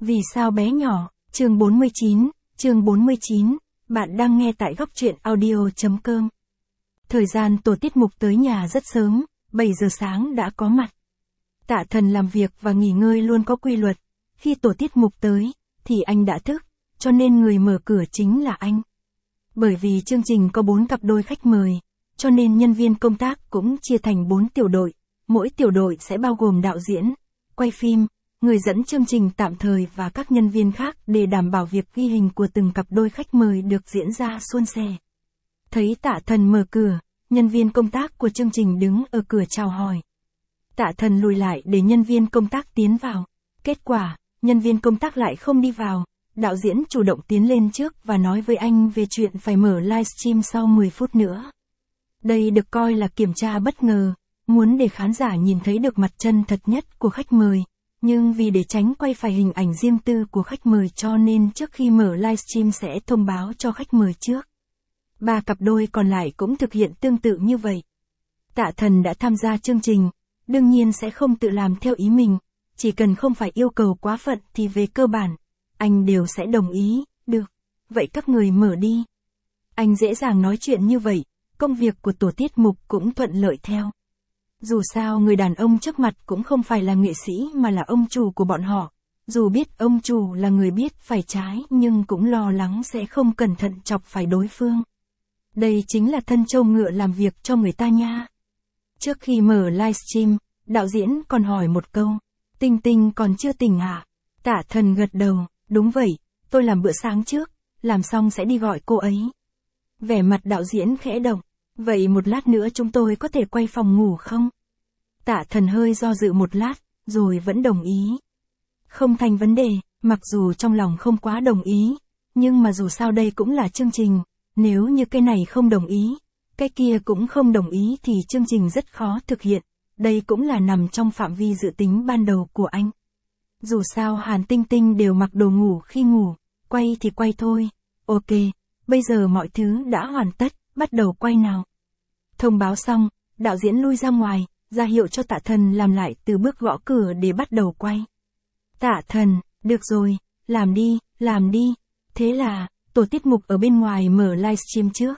Vì sao bé nhỏ, chương 49, bạn đang nghe tại góc truyện audio.com. Thời gian tổ tiết mục tới nhà rất sớm, 7 giờ sáng đã có mặt. Tạ Thần làm việc và nghỉ ngơi luôn có quy luật, khi tổ tiết mục tới, thì anh đã thức, cho nên người mở cửa chính là anh. Bởi vì chương trình có 4 cặp đôi khách mời, cho nên nhân viên công tác cũng chia thành 4 tiểu đội, mỗi tiểu đội sẽ bao gồm đạo diễn, quay phim, người dẫn chương trình tạm thời và các nhân viên khác để đảm bảo việc ghi hình của từng cặp đôi khách mời được diễn ra suôn sẻ. Thấy Tạ Thần mở cửa, nhân viên công tác của chương trình đứng ở cửa chào hỏi. Tạ Thần lùi lại để nhân viên công tác tiến vào. Kết quả, nhân viên công tác lại không đi vào. Đạo diễn chủ động tiến lên trước và nói với anh về chuyện phải mở livestream sau 10 phút nữa. Đây được coi là kiểm tra bất ngờ, muốn để khán giả nhìn thấy được mặt chân thật nhất của khách mời. Nhưng vì để tránh quay phải hình ảnh riêng tư của khách mời cho nên trước khi mở livestream sẽ thông báo cho khách mời trước. 3 cặp đôi còn lại cũng thực hiện tương tự như vậy. Tạ Thần đã tham gia chương trình, đương nhiên sẽ không tự làm theo ý mình, chỉ cần không phải yêu cầu quá phận thì về cơ bản, anh đều sẽ đồng ý, được, vậy các người mở đi. Anh dễ dàng nói chuyện như vậy, công việc của tổ tiết mục cũng thuận lợi theo. Dù sao người đàn ông trước mặt cũng không phải là nghệ sĩ mà là ông chủ của bọn họ. Dù biết ông chủ là người biết phải trái nhưng cũng lo lắng sẽ không cẩn thận chọc phải đối phương. Đây chính là thân trâu ngựa làm việc cho người ta nha. Trước khi mở livestream, đạo diễn còn hỏi một câu. Tinh Tinh còn chưa tỉnh hả? Tạ Thần gật đầu, đúng vậy, tôi làm bữa sáng trước, làm xong sẽ đi gọi cô ấy. Vẻ mặt đạo diễn khẽ động. Vậy một lát nữa chúng tôi có thể quay phòng ngủ không? Tạ Thần hơi do dự một lát, rồi vẫn đồng ý. Không thành vấn đề, mặc dù trong lòng không quá đồng ý, nhưng mà dù sao đây cũng là chương trình, nếu như cái này không đồng ý, cái kia cũng không đồng ý thì chương trình rất khó thực hiện, đây cũng là nằm trong phạm vi dự tính ban đầu của anh. Dù sao Hàn Tinh Tinh đều mặc đồ ngủ khi ngủ, quay thì quay thôi, ok, bây giờ mọi thứ đã hoàn tất. Bắt đầu quay nào. Thông báo xong, đạo diễn lui ra ngoài, ra hiệu cho Tạ Thần làm lại từ bước gõ cửa để bắt đầu quay. Tạ Thần, được rồi, làm đi. Thế là, tổ tiết mục ở bên ngoài mở livestream trước.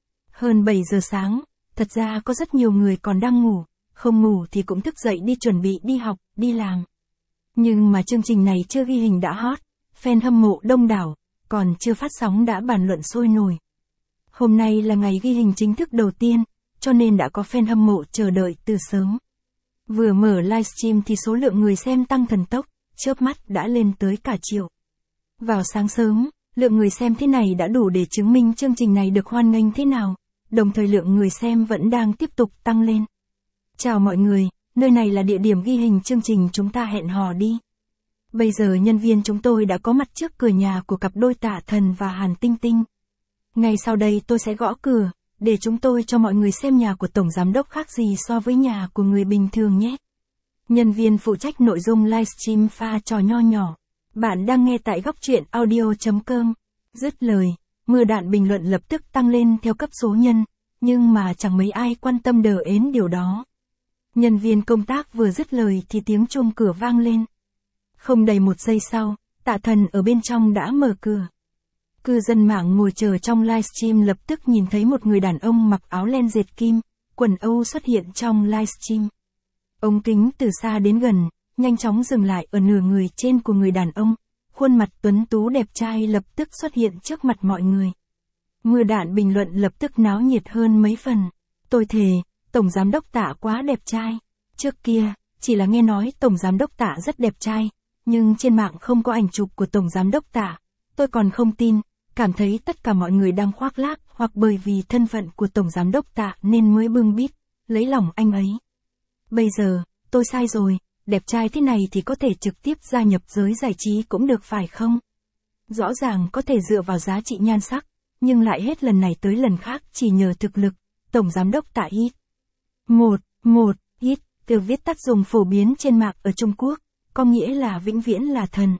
Hơn 7 giờ sáng, thật ra có rất nhiều người còn đang ngủ, không ngủ thì cũng thức dậy đi chuẩn bị đi học, đi làm. Nhưng mà chương trình này chưa ghi hình đã hot, fan hâm mộ đông đảo, còn chưa phát sóng đã bàn luận sôi nổi. Hôm nay là ngày ghi hình chính thức đầu tiên, cho nên đã có fan hâm mộ chờ đợi từ sớm. Vừa mở livestream thì số lượng người xem tăng thần tốc, chớp mắt đã lên tới cả triệu. Vào sáng sớm, lượng người xem thế này đã đủ để chứng minh chương trình này được hoan nghênh thế nào, đồng thời lượng người xem vẫn đang tiếp tục tăng lên. Chào mọi người, nơi này là địa điểm ghi hình chương trình chúng ta hẹn hò đi. Bây giờ nhân viên chúng tôi đã có mặt trước cửa nhà của cặp đôi Tạ Thần và Hàn Tinh Tinh. Ngay sau đây tôi sẽ gõ cửa, để chúng tôi cho mọi người xem nhà của Tổng Giám đốc khác gì so với nhà của người bình thường nhé. Nhân viên phụ trách nội dung livestream pha trò nho nhỏ. Bạn đang nghe tại góc truyện audio.com. Dứt lời, mưa đạn bình luận lập tức tăng lên theo cấp số nhân, nhưng mà chẳng mấy ai quan tâm đờ ến điều đó. Nhân viên công tác vừa dứt lời thì tiếng chuông cửa vang lên. Không đầy 1 giây sau, Tạ Thần ở bên trong đã mở cửa. Cư dân mạng ngồi chờ trong livestream lập tức nhìn thấy một người đàn ông mặc áo len dệt kim, quần Âu xuất hiện trong livestream. Ống kính từ xa đến gần, nhanh chóng dừng lại ở nửa người trên của người đàn ông, khuôn mặt tuấn tú đẹp trai lập tức xuất hiện trước mặt mọi người. Mưa đạn bình luận lập tức náo nhiệt hơn mấy phần. Tôi thề, Tổng Giám đốc Tạ quá đẹp trai. Trước kia, chỉ là nghe nói Tổng Giám đốc Tạ rất đẹp trai, nhưng trên mạng không có ảnh chụp của Tổng Giám đốc Tạ. Tôi còn không tin. Cảm thấy tất cả mọi người đang khoác lác hoặc bởi vì thân phận của Tổng Giám đốc Tạ nên mới bưng bít, lấy lòng anh ấy. Bây giờ, tôi sai rồi, đẹp trai thế này thì có thể trực tiếp gia nhập giới giải trí cũng được phải không? Rõ ràng có thể dựa vào giá trị nhan sắc, nhưng lại hết lần này tới lần khác chỉ nhờ thực lực, Tổng Giám đốc Tạ hit. Hit, từ viết tắt dùng phổ biến trên mạng ở Trung Quốc, có nghĩa là vĩnh viễn là thần.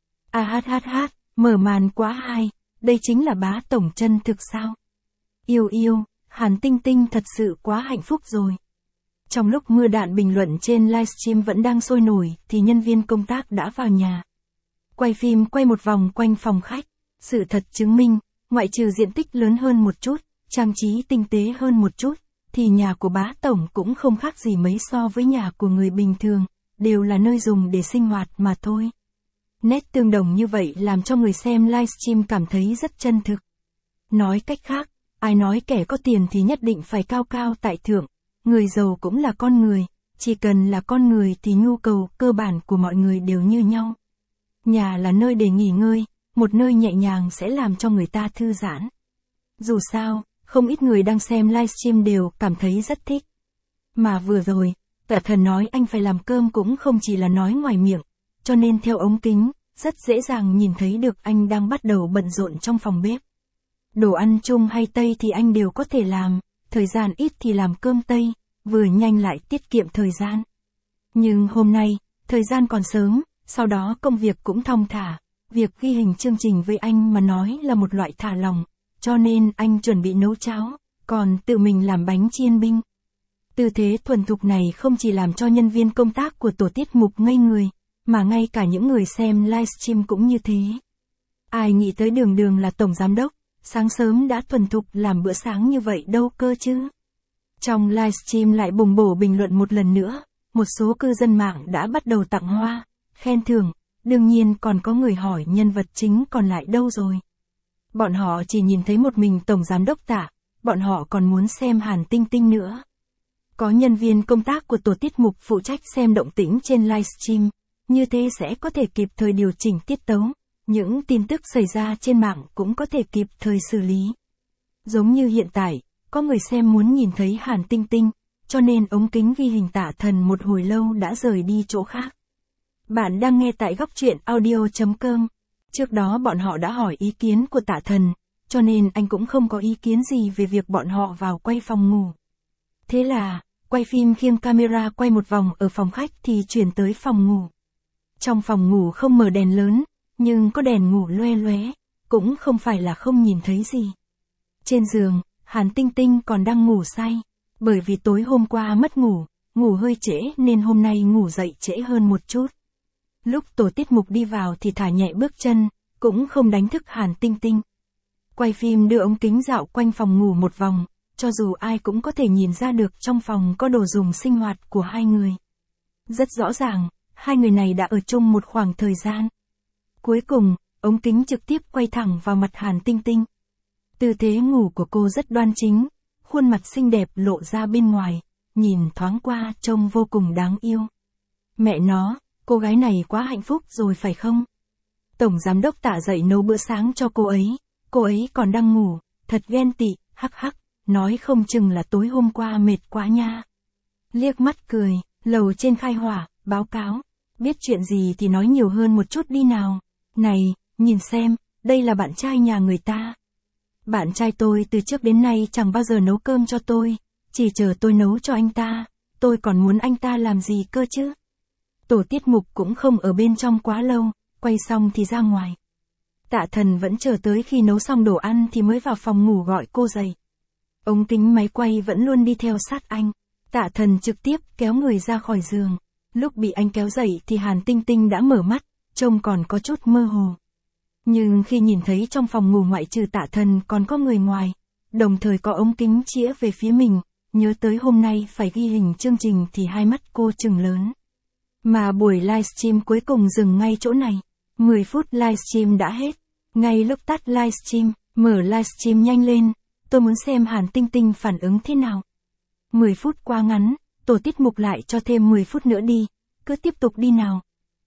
Mở màn quá hay. Đây chính là bá tổng chân thực sao? Yêu, Hàn Tinh Tinh thật sự quá hạnh phúc rồi. Trong lúc mưa đạn bình luận trên livestream vẫn đang sôi nổi thì nhân viên công tác đã vào nhà. Quay phim quay một vòng quanh phòng khách. Sự thật chứng minh, ngoại trừ diện tích lớn hơn một chút, trang trí tinh tế hơn một chút, thì nhà của bá tổng cũng không khác gì mấy so với nhà của người bình thường, đều là nơi dùng để sinh hoạt mà thôi. Nét tương đồng như vậy làm cho người xem livestream cảm thấy rất chân thực. Nói cách khác, ai nói kẻ có tiền thì nhất định phải cao cao tại thượng, người giàu cũng là con người, chỉ cần là con người thì nhu cầu cơ bản của mọi người đều như nhau. Nhà là nơi để nghỉ ngơi, một nơi nhẹ nhàng sẽ làm cho người ta thư giãn. Dù sao, không ít người đang xem livestream đều cảm thấy rất thích. Mà vừa rồi, Tạ Thần nói anh phải làm cơm cũng không chỉ là nói ngoài miệng, cho nên theo ống kính, rất dễ dàng nhìn thấy được anh đang bắt đầu bận rộn trong phòng bếp. Đồ ăn Trung hay Tây thì anh đều có thể làm, thời gian ít thì làm cơm Tây, vừa nhanh lại tiết kiệm thời gian. Nhưng hôm nay, thời gian còn sớm, sau đó công việc cũng thong thả, việc ghi hình chương trình với anh mà nói là một loại thả lỏng, cho nên anh chuẩn bị nấu cháo, còn tự mình làm bánh chiên binh. Tư thế thuần thục này không chỉ làm cho nhân viên công tác của tổ tiết mục ngây người, mà ngay cả những người xem livestream cũng như thế. Ai nghĩ tới Đường Đường là tổng giám đốc, sáng sớm đã thuần thục làm bữa sáng như vậy đâu cơ chứ. Trong livestream lại bùng bổ bình luận một lần nữa, một số cư dân mạng đã bắt đầu tặng hoa, khen thưởng, đương nhiên còn có người hỏi nhân vật chính còn lại đâu rồi. Bọn họ chỉ nhìn thấy một mình tổng giám đốc Tạ, bọn họ còn muốn xem Hàn Tinh Tinh nữa. Có nhân viên công tác của tổ tiết mục phụ trách xem động tĩnh trên livestream, như thế sẽ có thể kịp thời điều chỉnh tiết tấu, những tin tức xảy ra trên mạng cũng có thể kịp thời xử lý. Giống như hiện tại, có người xem muốn nhìn thấy Hàn Tinh Tinh, cho nên ống kính ghi hình Tạ Thần một hồi lâu đã rời đi chỗ khác. Bạn đang nghe tại góc truyện audio.com. Trước đó bọn họ đã hỏi ý kiến của Tạ Thần, cho nên anh cũng không có ý kiến gì về việc bọn họ vào quay phòng ngủ. Thế là, quay phim khiêng camera quay một vòng ở phòng khách thì chuyển tới phòng ngủ. Trong phòng ngủ không mở đèn lớn, nhưng có đèn ngủ loe loé, cũng không phải là không nhìn thấy gì. Trên giường, Hàn Tinh Tinh còn đang ngủ say, bởi vì tối hôm qua mất ngủ, ngủ hơi trễ nên hôm nay ngủ dậy trễ hơn một chút. Lúc tổ tiết mục đi vào thì thả nhẹ bước chân, cũng không đánh thức Hàn Tinh Tinh. Quay phim đưa ống kính dạo quanh phòng ngủ một vòng, cho dù ai cũng có thể nhìn ra được trong phòng có đồ dùng sinh hoạt của hai người. Rất rõ ràng, hai người này đã ở chung một khoảng thời gian. Cuối cùng, ống kính trực tiếp quay thẳng vào mặt Hàn Tinh Tinh. Tư thế ngủ của cô rất đoan chính, khuôn mặt xinh đẹp lộ ra bên ngoài, nhìn thoáng qua trông vô cùng đáng yêu. Mẹ nó, cô gái này quá hạnh phúc rồi phải không? Tổng giám đốc Tạ dậy nấu bữa sáng cho cô ấy còn đang ngủ, thật ghen tị, hắc hắc, nói không chừng là tối hôm qua mệt quá nha. Liếc mắt cười, lầu trên khai hỏa, báo cáo, biết chuyện gì thì nói nhiều hơn một chút đi nào. Này, nhìn xem, đây là bạn trai nhà người ta. Bạn trai tôi từ trước đến nay chẳng bao giờ nấu cơm cho tôi, chỉ chờ tôi nấu cho anh ta, tôi còn muốn anh ta làm gì cơ chứ. Tổ tiết mục cũng không ở bên trong quá lâu, quay xong thì ra ngoài. Tạ Thần vẫn chờ tới khi nấu xong đồ ăn thì mới vào phòng ngủ gọi cô dậy. Ống kính máy quay vẫn luôn đi theo sát anh. Tạ Thần trực tiếp kéo người ra khỏi giường. Lúc bị anh kéo dậy thì Hàn Tinh Tinh đã mở mắt, trông còn có chút mơ hồ. Nhưng khi nhìn thấy trong phòng ngủ ngoại trừ Tạ Thần còn có người ngoài, đồng thời có ống kính chĩa về phía mình, nhớ tới hôm nay phải ghi hình chương trình thì hai mắt cô trừng lớn. Mà buổi livestream cuối cùng dừng ngay chỗ này. 10 phút livestream đã hết. Ngay lúc tắt livestream, mở livestream nhanh lên. Tôi muốn xem Hàn Tinh Tinh phản ứng thế nào. 10 phút quá ngắn, tổ tiết mục lại cho thêm 10 phút nữa đi. Cứ tiếp tục đi nào.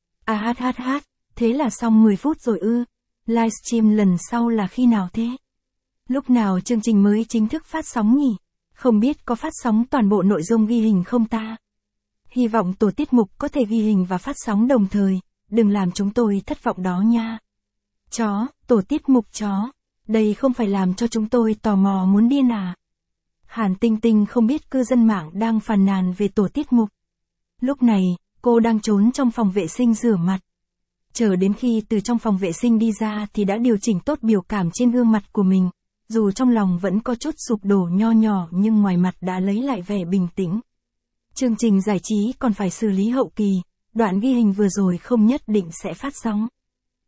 Thế là xong 10 phút rồi ư. Livestream lần sau là khi nào thế? Lúc nào chương trình mới chính thức phát sóng nhỉ? Không biết có phát sóng toàn bộ nội dung ghi hình không ta? Hy vọng tổ tiết mục có thể ghi hình và phát sóng đồng thời, đừng làm chúng tôi thất vọng đó nha. Tổ tiết mục chó, đây không phải làm cho chúng tôi tò mò muốn điên à? Hàn Tinh Tinh không biết cư dân mạng đang phàn nàn về tổ tiết mục. Lúc này, cô đang trốn trong phòng vệ sinh rửa mặt. Chờ đến khi từ trong phòng vệ sinh đi ra thì đã điều chỉnh tốt biểu cảm trên gương mặt của mình, dù trong lòng vẫn có chút sụp đổ nho nhỏ nhưng ngoài mặt đã lấy lại vẻ bình tĩnh. Chương trình giải trí còn phải xử lý hậu kỳ, đoạn ghi hình vừa rồi không nhất định sẽ phát sóng.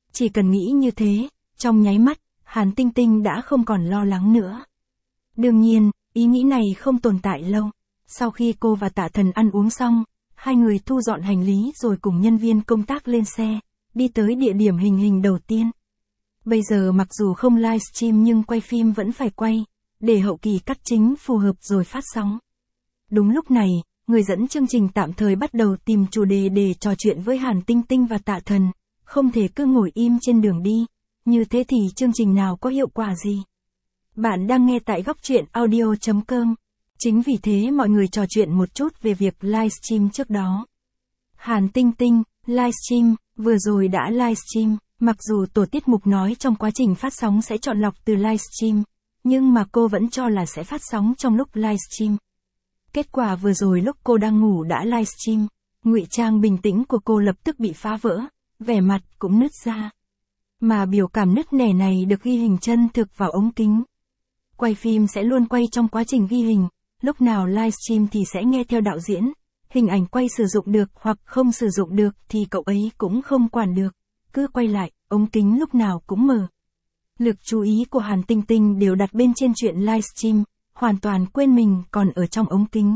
Chỉ cần nghĩ như thế, trong nháy mắt, Hàn Tinh Tinh đã không còn lo lắng nữa. Đương nhiên, ý nghĩ này không tồn tại lâu. Sau khi cô và Tạ Thần ăn uống xong, hai người thu dọn hành lý rồi cùng nhân viên công tác lên xe, đi tới địa điểm hình hình đầu tiên. Bây giờ mặc dù không livestream nhưng quay phim vẫn phải quay, để hậu kỳ cắt chính phù hợp rồi phát sóng. Đúng lúc này, người dẫn chương trình tạm thời bắt đầu tìm chủ đề để trò chuyện với Hàn Tinh Tinh và Tạ Thần, không thể cứ ngồi im trên đường đi, như thế thì chương trình nào có hiệu quả gì. Bạn đang nghe tại góc truyện audio.com. Chính vì thế mọi người trò chuyện một chút về việc livestream trước đó. Hàn Tinh Tinh, livestream, vừa rồi đã livestream, mặc dù tổ tiết mục nói trong quá trình phát sóng sẽ chọn lọc từ livestream, nhưng mà cô vẫn cho là sẽ phát sóng trong lúc livestream. Kết quả vừa rồi lúc cô đang ngủ đã livestream, ngụy trang bình tĩnh của cô lập tức bị phá vỡ, vẻ mặt cũng nứt ra. Mà biểu cảm nứt nẻ này được ghi hình chân thực vào ống kính. Quay phim sẽ luôn quay trong quá trình ghi hình, lúc nào livestream thì sẽ nghe theo đạo diễn, hình ảnh quay sử dụng được hoặc không sử dụng được thì cậu ấy cũng không quản được, cứ quay lại, ống kính lúc nào cũng mở. Lực chú ý của Hàn Tinh Tinh đều đặt bên trên chuyện livestream, hoàn toàn quên mình còn ở trong ống kính.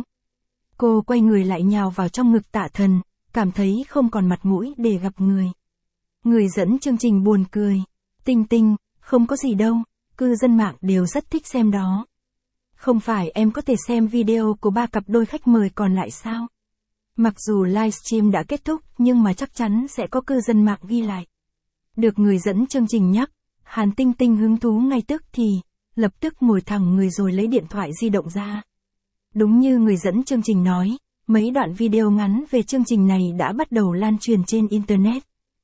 Cô quay người lại nhào vào trong ngực Tạ Thần, cảm thấy không còn mặt mũi để gặp người. Người dẫn chương trình buồn cười. Tinh Tinh, không có gì đâu, cư dân mạng đều rất thích xem đó. Không phải em có thể xem video của 3 cặp đôi khách mời còn lại sao? Mặc dù livestream đã kết thúc nhưng mà chắc chắn sẽ có cư dân mạng ghi lại. Được người dẫn chương trình nhắc, Hàn Tinh Tinh hứng thú ngay tức thì, lập tức ngồi thẳng người rồi lấy điện thoại di động ra. Đúng như người dẫn chương trình nói, mấy đoạn video ngắn về chương trình này đã bắt đầu lan truyền trên Internet.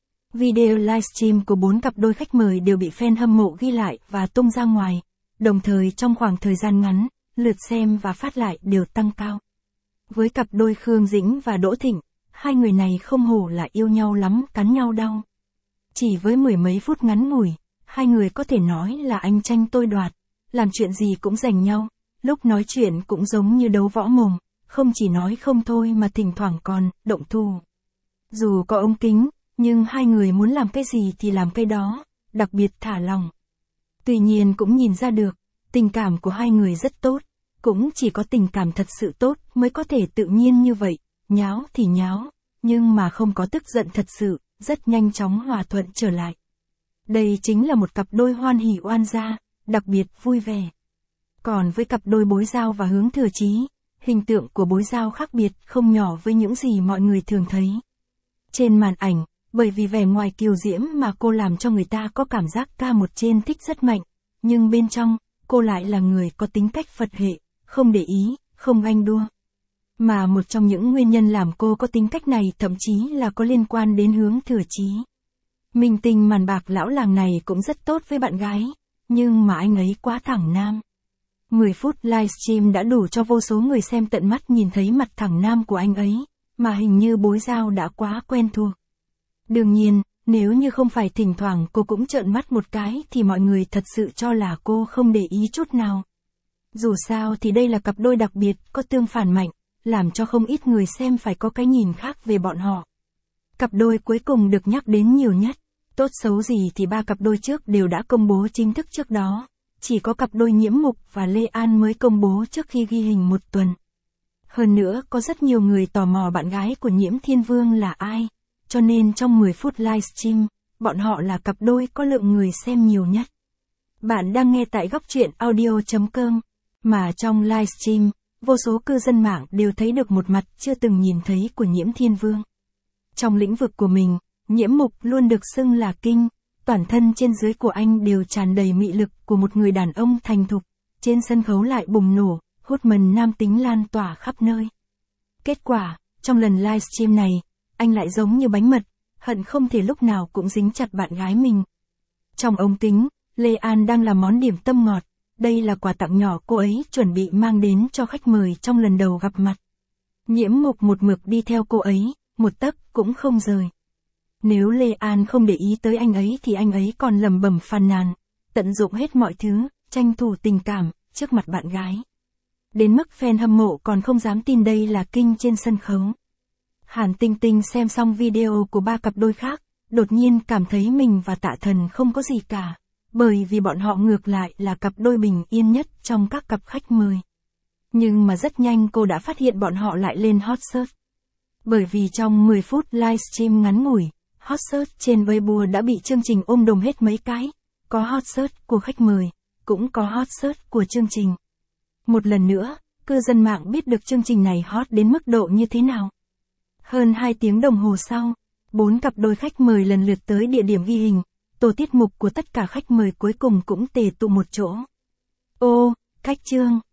Video livestream của 4 cặp đôi khách mời đều bị fan hâm mộ ghi lại và tung ra ngoài, đồng thời trong khoảng thời gian ngắn, lượt xem và phát lại đều tăng cao. Với cặp đôi Khương Dĩnh và Đỗ Thịnh, hai người này không hổ là yêu nhau lắm, cắn nhau đau. Chỉ với mười mấy phút ngắn ngủi, hai người có thể nói là anh tranh tôi đoạt, làm chuyện gì cũng giành nhau, lúc nói chuyện cũng giống như đấu võ mồm, không chỉ nói không thôi mà thỉnh thoảng còn động thủ. Dù có ống kính, nhưng hai người muốn làm cái gì thì làm cái đó, đặc biệt thả lòng. Tuy nhiên cũng nhìn ra được, tình cảm của hai người rất tốt, cũng chỉ có tình cảm thật sự tốt mới có thể tự nhiên như vậy, nháo thì nháo, nhưng mà không có tức giận thật sự, rất nhanh chóng hòa thuận trở lại. Đây chính là một cặp đôi hoan hỉ oan gia, đặc biệt vui vẻ. Còn với cặp đôi Bối Giao và Hướng Thừa Chí, hình tượng của Bối Giao khác biệt không nhỏ với những gì mọi người thường thấy. Trên màn ảnh, bởi vì vẻ ngoài kiều diễm mà cô làm cho người ta có cảm giác ca một trên thích rất mạnh, nhưng bên trong, cô lại là người có tính cách Phật hệ, không để ý, không ganh đua. Mà một trong những nguyên nhân làm cô có tính cách này thậm chí là có liên quan đến Hướng Thừa Chí. Minh tinh màn bạc lão làng này cũng rất tốt với bạn gái, nhưng mà anh ấy quá thẳng nam. 10 phút livestream đã đủ cho vô số người xem tận mắt nhìn thấy mặt thẳng nam của anh ấy, mà hình như Bối Giao đã quá quen thuộc. Đương nhiên, nếu như không phải thỉnh thoảng cô cũng trợn mắt một cái thì mọi người thật sự cho là cô không để ý chút nào. Dù sao thì đây là cặp đôi đặc biệt, có tương phản mạnh, làm cho không ít người xem phải có cái nhìn khác về bọn họ. Cặp đôi cuối cùng được nhắc đến nhiều nhất, tốt xấu gì thì 3 cặp đôi trước đều đã công bố chính thức trước đó, chỉ có cặp đôi Nhiễm Mục và Lê An mới công bố trước khi ghi hình một tuần. Hơn nữa có rất nhiều người tò mò bạn gái của Nhiễm Thiên Vương là ai, cho nên trong 10 phút livestream, bọn họ là cặp đôi có lượng người xem nhiều nhất. Bạn đang nghe tại góc truyện audio.com, mà trong livestream, vô số cư dân mạng đều thấy được một mặt chưa từng nhìn thấy của Nhiễm Thiên Vương. Trong lĩnh vực của mình, Nhiễm Mục luôn được xưng là kinh, toàn thân trên dưới của anh đều tràn đầy mị lực của một người đàn ông thành thục, trên sân khấu lại bùng nổ, hút mần nam tính lan tỏa khắp nơi. Kết quả, trong lần livestream này, anh lại giống như bánh mật, hận không thể lúc nào cũng dính chặt bạn gái mình. Trong ống kính, Lê An đang làm món điểm tâm ngọt, đây là quà tặng nhỏ cô ấy chuẩn bị mang đến cho khách mời trong lần đầu gặp mặt. Nhiễm Mục một mực đi theo cô ấy, một tấc cũng không rời. Nếu Lê An không để ý tới anh ấy thì anh ấy còn lẩm bẩm phàn nàn, tận dụng hết mọi thứ, tranh thủ tình cảm, trước mặt bạn gái. Đến mức fan hâm mộ còn không dám tin đây là kinh trên sân khấu. Hàn Tinh Tinh xem xong video của 3 cặp đôi khác, đột nhiên cảm thấy mình và Tạ Thần không có gì cả, bởi vì bọn họ ngược lại là cặp đôi bình yên nhất trong các cặp khách mời. Nhưng mà rất nhanh cô đã phát hiện bọn họ lại lên hot search. Bởi vì trong 10 phút livestream ngắn ngủi, hot search trên Weibo đã bị chương trình ôm đồm hết mấy cái, có hot search của khách mời, cũng có hot search của chương trình. Một lần nữa, cư dân mạng biết được chương trình này hot đến mức độ như thế nào. Hơn 2 tiếng đồng hồ sau, 4 cặp đôi khách mời lần lượt tới địa điểm ghi hình, tổ tiết mục của tất cả khách mời cuối cùng cũng tề tụ một chỗ. Ô, khách Trương,